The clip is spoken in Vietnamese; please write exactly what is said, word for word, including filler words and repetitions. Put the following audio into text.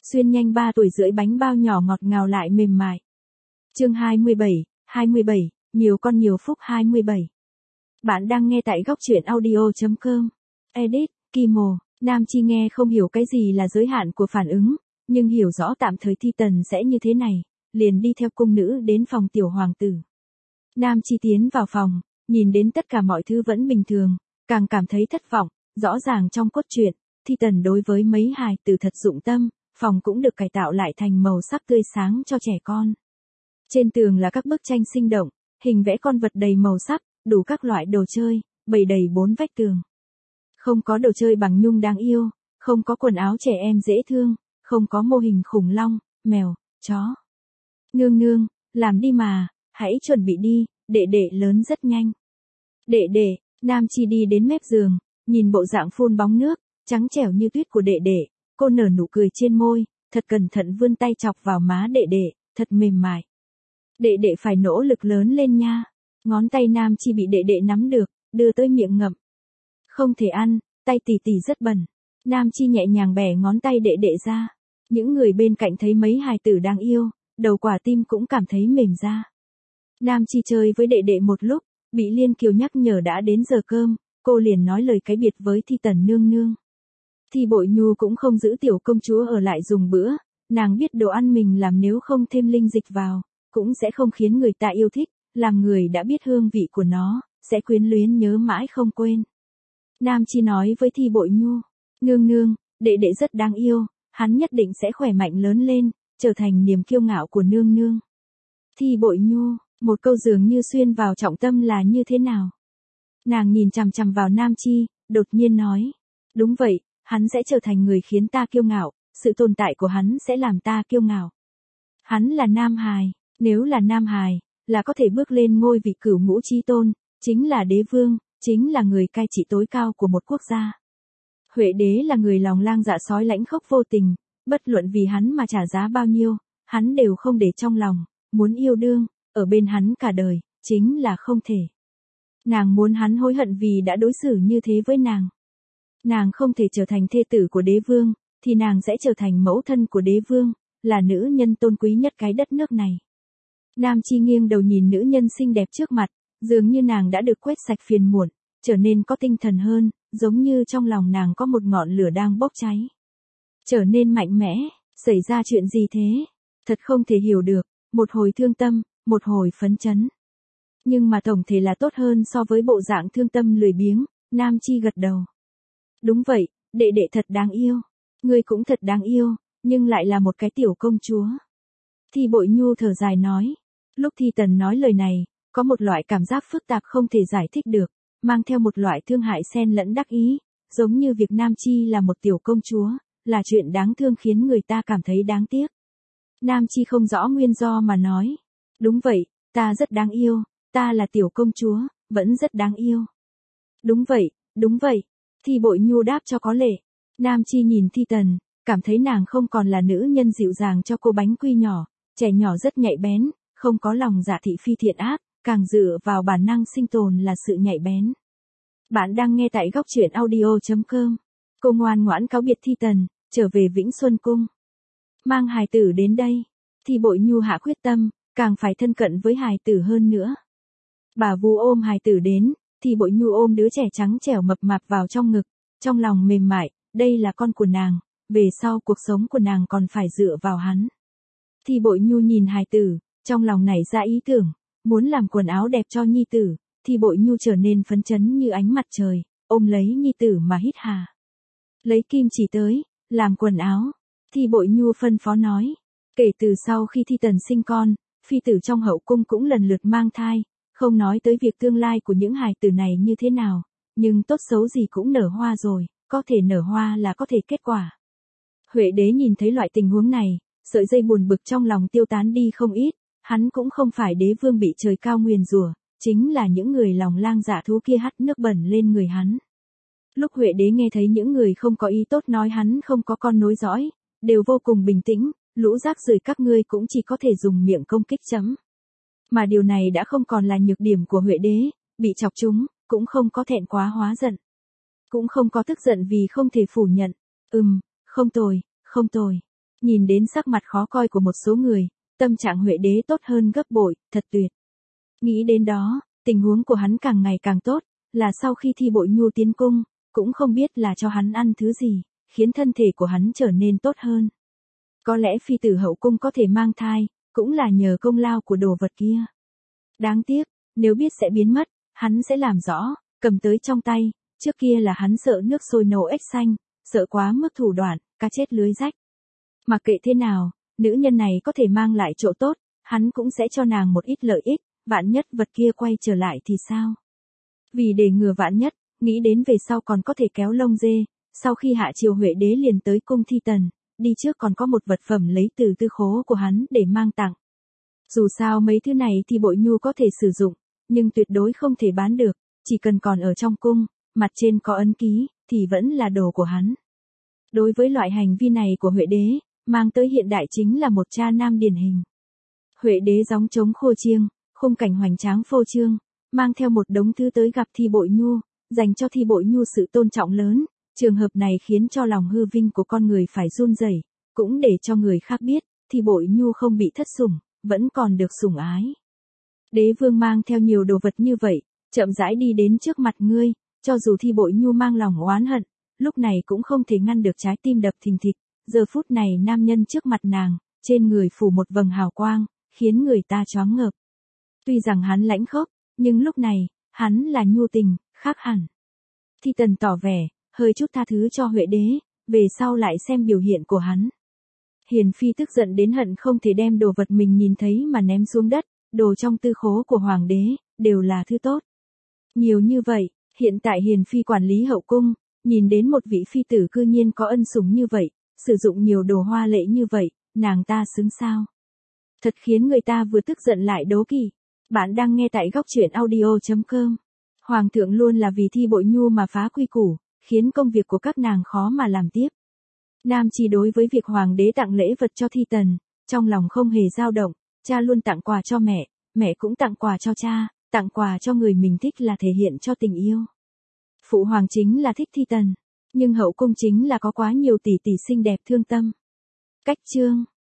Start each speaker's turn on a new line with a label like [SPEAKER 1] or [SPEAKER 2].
[SPEAKER 1] xuyên nhanh ba tuổi rưỡi bánh bao nhỏ ngọt ngào lại mềm mại. Chương hai mươi bảy, hai mươi bảy, nhiều con nhiều phúc hai mươi bảy. Bạn đang nghe tại góc truyện audio chấm com. Edit, Kimo, Nam Chi nghe không hiểu cái gì là giới hạn của phản ứng, nhưng hiểu rõ tạm thời thi tần sẽ như thế này, liền đi theo cung nữ đến phòng tiểu hoàng tử. Nam Chi tiến vào phòng, nhìn đến tất cả mọi thứ vẫn bình thường, càng cảm thấy thất vọng, rõ ràng trong cốt truyện, thi tần đối với mấy hài tử thật dụng tâm, phòng cũng được cải tạo lại thành màu sắc tươi sáng cho trẻ con. Trên tường là các bức tranh sinh động, hình vẽ con vật đầy màu sắc, đủ các loại đồ chơi, bày đầy bốn vách tường. Không có đồ chơi bằng nhung đáng yêu, không có quần áo trẻ em dễ thương, không có mô hình khủng long, mèo, chó. Nương nương, làm đi mà, hãy chuẩn bị đi, đệ đệ lớn rất nhanh. Đệ đệ, Nam Chi đi đến mép giường, nhìn bộ dạng phun bóng nước, trắng trẻo như tuyết của đệ đệ, cô nở nụ cười trên môi, thật cẩn thận vươn tay chọc vào má đệ đệ, thật mềm mại. Đệ đệ phải nỗ lực lớn lên nha. Ngón tay Nam Chi bị đệ đệ nắm được, đưa tới miệng ngậm. Không thể ăn, tay tỷ tỷ rất bẩn. Nam Chi nhẹ nhàng bẻ ngón tay đệ đệ ra. Những người bên cạnh thấy mấy hài tử đang yêu, đầu quả tim cũng cảm thấy mềm ra. Nam Chi chơi với đệ đệ một lúc, bị Liên Kiều nhắc nhở đã đến giờ cơm, cô liền nói lời cái biệt với Thi Tần nương nương. Thi Bội Nhu cũng không giữ tiểu công chúa ở lại dùng bữa, nàng biết đồ ăn mình làm nếu không thêm linh dịch vào, cũng sẽ không khiến người ta yêu thích, làm người đã biết hương vị của nó, sẽ quyến luyến nhớ mãi không quên. Nam Chi nói với Thi Bội Nhu, nương nương, đệ đệ rất đáng yêu, hắn nhất định sẽ khỏe mạnh lớn lên, trở thành niềm kiêu ngạo của nương nương. Thi Bội Nhu, một câu dường như xuyên vào trọng tâm là như thế nào? Nàng nhìn chằm chằm vào Nam Chi, đột nhiên nói, đúng vậy, hắn sẽ trở thành người khiến ta kiêu ngạo, sự tồn tại của hắn sẽ làm ta kiêu ngạo. Hắn là Nam Hài, nếu là Nam Hài, là có thể bước lên ngôi vị cửu ngũ chí tôn, chính là đế vương, chính là người cai trị tối cao của một quốc gia. Huệ đế là người lòng lang dạ sói lãnh khốc vô tình, bất luận vì hắn mà trả giá bao nhiêu, hắn đều không để trong lòng, muốn yêu đương, ở bên hắn cả đời, chính là không thể. Nàng muốn hắn hối hận vì đã đối xử như thế với nàng. Nàng không thể trở thành thê tử của đế vương, thì nàng sẽ trở thành mẫu thân của đế vương, là nữ nhân tôn quý nhất cái đất nước này. Nam Chi nghiêng đầu nhìn nữ nhân xinh đẹp trước mặt, dường như nàng đã được quét sạch phiền muộn, trở nên có tinh thần hơn, giống như trong lòng nàng có một ngọn lửa đang bốc cháy. Trở nên mạnh mẽ, xảy ra chuyện gì thế? Thật không thể hiểu được, một hồi thương tâm, một hồi phấn chấn. Nhưng mà tổng thể là tốt hơn so với bộ dạng thương tâm lười biếng, Nam Chi gật đầu. Đúng vậy, đệ đệ thật đáng yêu. Ngươi cũng thật đáng yêu, nhưng lại là một cái tiểu công chúa. Thi Bội Nhu thở dài nói. Lúc Thi Tần nói lời này, có một loại cảm giác phức tạp không thể giải thích được, mang theo một loại thương hại xen lẫn đắc ý, giống như việc Nam Chi là một tiểu công chúa, là chuyện đáng thương khiến người ta cảm thấy đáng tiếc. Nam Chi không rõ nguyên do mà nói. Đúng vậy, ta rất đáng yêu, ta là tiểu công chúa, vẫn rất đáng yêu. Đúng vậy, đúng vậy. Thi Bội Nhu đáp cho có lệ. Nam Chi nhìn Thi Tần, cảm thấy nàng không còn là nữ nhân dịu dàng cho cô bánh quy nhỏ, trẻ nhỏ rất nhạy bén, không có lòng dạ thị phi thiện ác, càng dựa vào bản năng sinh tồn là sự nhạy bén. Bạn đang nghe tại góc truyện audio chấm com. Cô ngoan ngoãn cáo biệt Thi Tần, trở về Vĩnh Xuân Cung. Mang hài tử đến đây. Thi Bội Nhu hạ quyết tâm, càng phải thân cận với hài tử hơn nữa. Bà Vu ôm hài tử đến, Thi Bội Nhu ôm đứa trẻ trắng trẻo mập mạp vào trong ngực, trong lòng mềm mại, đây là con của nàng, về sau cuộc sống của nàng còn phải dựa vào hắn. Thi Bội Nhu nhìn hài tử, trong lòng nảy ra ý tưởng, muốn làm quần áo đẹp cho nhi tử, Thi Bội Nhu trở nên phấn chấn như ánh mặt trời, ôm lấy nhi tử mà hít hà. Lấy kim chỉ tới, làm quần áo, Thi Bội Nhu phân phó nói. Kể từ sau khi Thi Tần sinh con, phi tử trong hậu cung cũng lần lượt mang thai, không nói tới việc tương lai của những hài tử này như thế nào, nhưng tốt xấu gì cũng nở hoa rồi, có thể nở hoa là có thể kết quả. Huệ đế nhìn thấy loại tình huống này, sợi dây buồn bực trong lòng tiêu tán đi không ít, hắn cũng không phải đế vương bị trời cao nguyền rủa, chính là những người lòng lang dạ thú kia hắt nước bẩn lên người hắn. Lúc Huệ đế nghe thấy những người không có ý tốt nói hắn không có con nối dõi, đều vô cùng bình tĩnh, lũ rác rưởi các ngươi cũng chỉ có thể dùng miệng công kích chấm. Mà điều này đã không còn là nhược điểm của Huệ đế, bị chọc chúng, cũng không có thẹn quá hóa giận. Cũng không có tức giận vì không thể phủ nhận. Ừm, không tồi, không tồi. Nhìn đến sắc mặt khó coi của một số người, tâm trạng Huệ đế tốt hơn gấp bội, thật tuyệt. Nghĩ đến đó, tình huống của hắn càng ngày càng tốt, là sau khi Thi Bội Nhu tiến cung, cũng không biết là cho hắn ăn thứ gì, khiến thân thể của hắn trở nên tốt hơn. Có lẽ phi tử hậu cung có thể mang thai, cũng là nhờ công lao của đồ vật kia. Đáng tiếc, nếu biết sẽ biến mất, hắn sẽ làm rõ, cầm tới trong tay, trước kia là hắn sợ nước sôi nấu ếch xanh, sợ quá mức thủ đoạn, cá chết lưới rách. Mặc kệ thế nào, nữ nhân này có thể mang lại chỗ tốt, hắn cũng sẽ cho nàng một ít lợi ích, vạn nhất vật kia quay trở lại thì sao? Vì để ngừa vạn nhất, nghĩ đến về sau còn có thể kéo lông dê, sau khi hạ triều Huệ đế liền tới cung Thi Tần, đi trước còn có một vật phẩm lấy từ tư khố của hắn để mang tặng. Dù sao mấy thứ này thì Bội Nhu có thể sử dụng, nhưng tuyệt đối không thể bán được, chỉ cần còn ở trong cung, mặt trên có ấn ký, thì vẫn là đồ của hắn. Đối với loại hành vi này của Huệ đế, mang tới hiện đại chính là một cha nam điển hình. Huệ đế gióng trống khô chiêng, khung cảnh hoành tráng phô trương, mang theo một đống thứ tới gặp Thi Bội Nhu, dành cho Thi Bội Nhu sự tôn trọng lớn, trường hợp này khiến cho lòng hư vinh của con người phải run rẩy, cũng để cho người khác biết, Thi Bội Nhu không bị thất sủng, vẫn còn được sủng ái. Đế vương mang theo nhiều đồ vật như vậy, chậm rãi đi đến trước mặt ngươi, cho dù Thi Bội Nhu mang lòng oán hận, lúc này cũng không thể ngăn được trái tim đập thình thịch, giờ phút này nam nhân trước mặt nàng, trên người phủ một vầng hào quang, khiến người ta choáng ngợp. Tuy rằng hắn lãnh khốc, nhưng lúc này, hắn là nhu tình, khác hẳn. Thi Tần tỏ vẻ, hơi chút tha thứ cho Huệ đế, về sau lại xem biểu hiện của hắn. Hiền phi tức giận đến hận không thể đem đồ vật mình nhìn thấy mà ném xuống đất, đồ trong tư khố của hoàng đế, đều là thứ tốt. Nhiều như vậy, hiện tại Hiền phi quản lý hậu cung, nhìn đến một vị phi tử cư nhiên có ân sủng như vậy, sử dụng nhiều đồ hoa lệ như vậy, nàng ta xứng sao? Thật khiến người ta vừa tức giận lại đố kỵ. Bạn đang nghe tại góc truyện audio chấm com. Hoàng thượng luôn là vì Thi Bội Nhu mà phá quy củ, khiến công việc của các nàng khó mà làm tiếp. Nam Chi đối với việc hoàng đế tặng lễ vật cho Thi Tần, trong lòng không hề dao động, cha luôn tặng quà cho mẹ, mẹ cũng tặng quà cho cha, tặng quà cho người mình thích là thể hiện cho tình yêu. Phụ hoàng chính là thích Thi Tần, nhưng hậu cung chính là có quá nhiều tỷ tỷ xinh đẹp thương tâm. Cách chương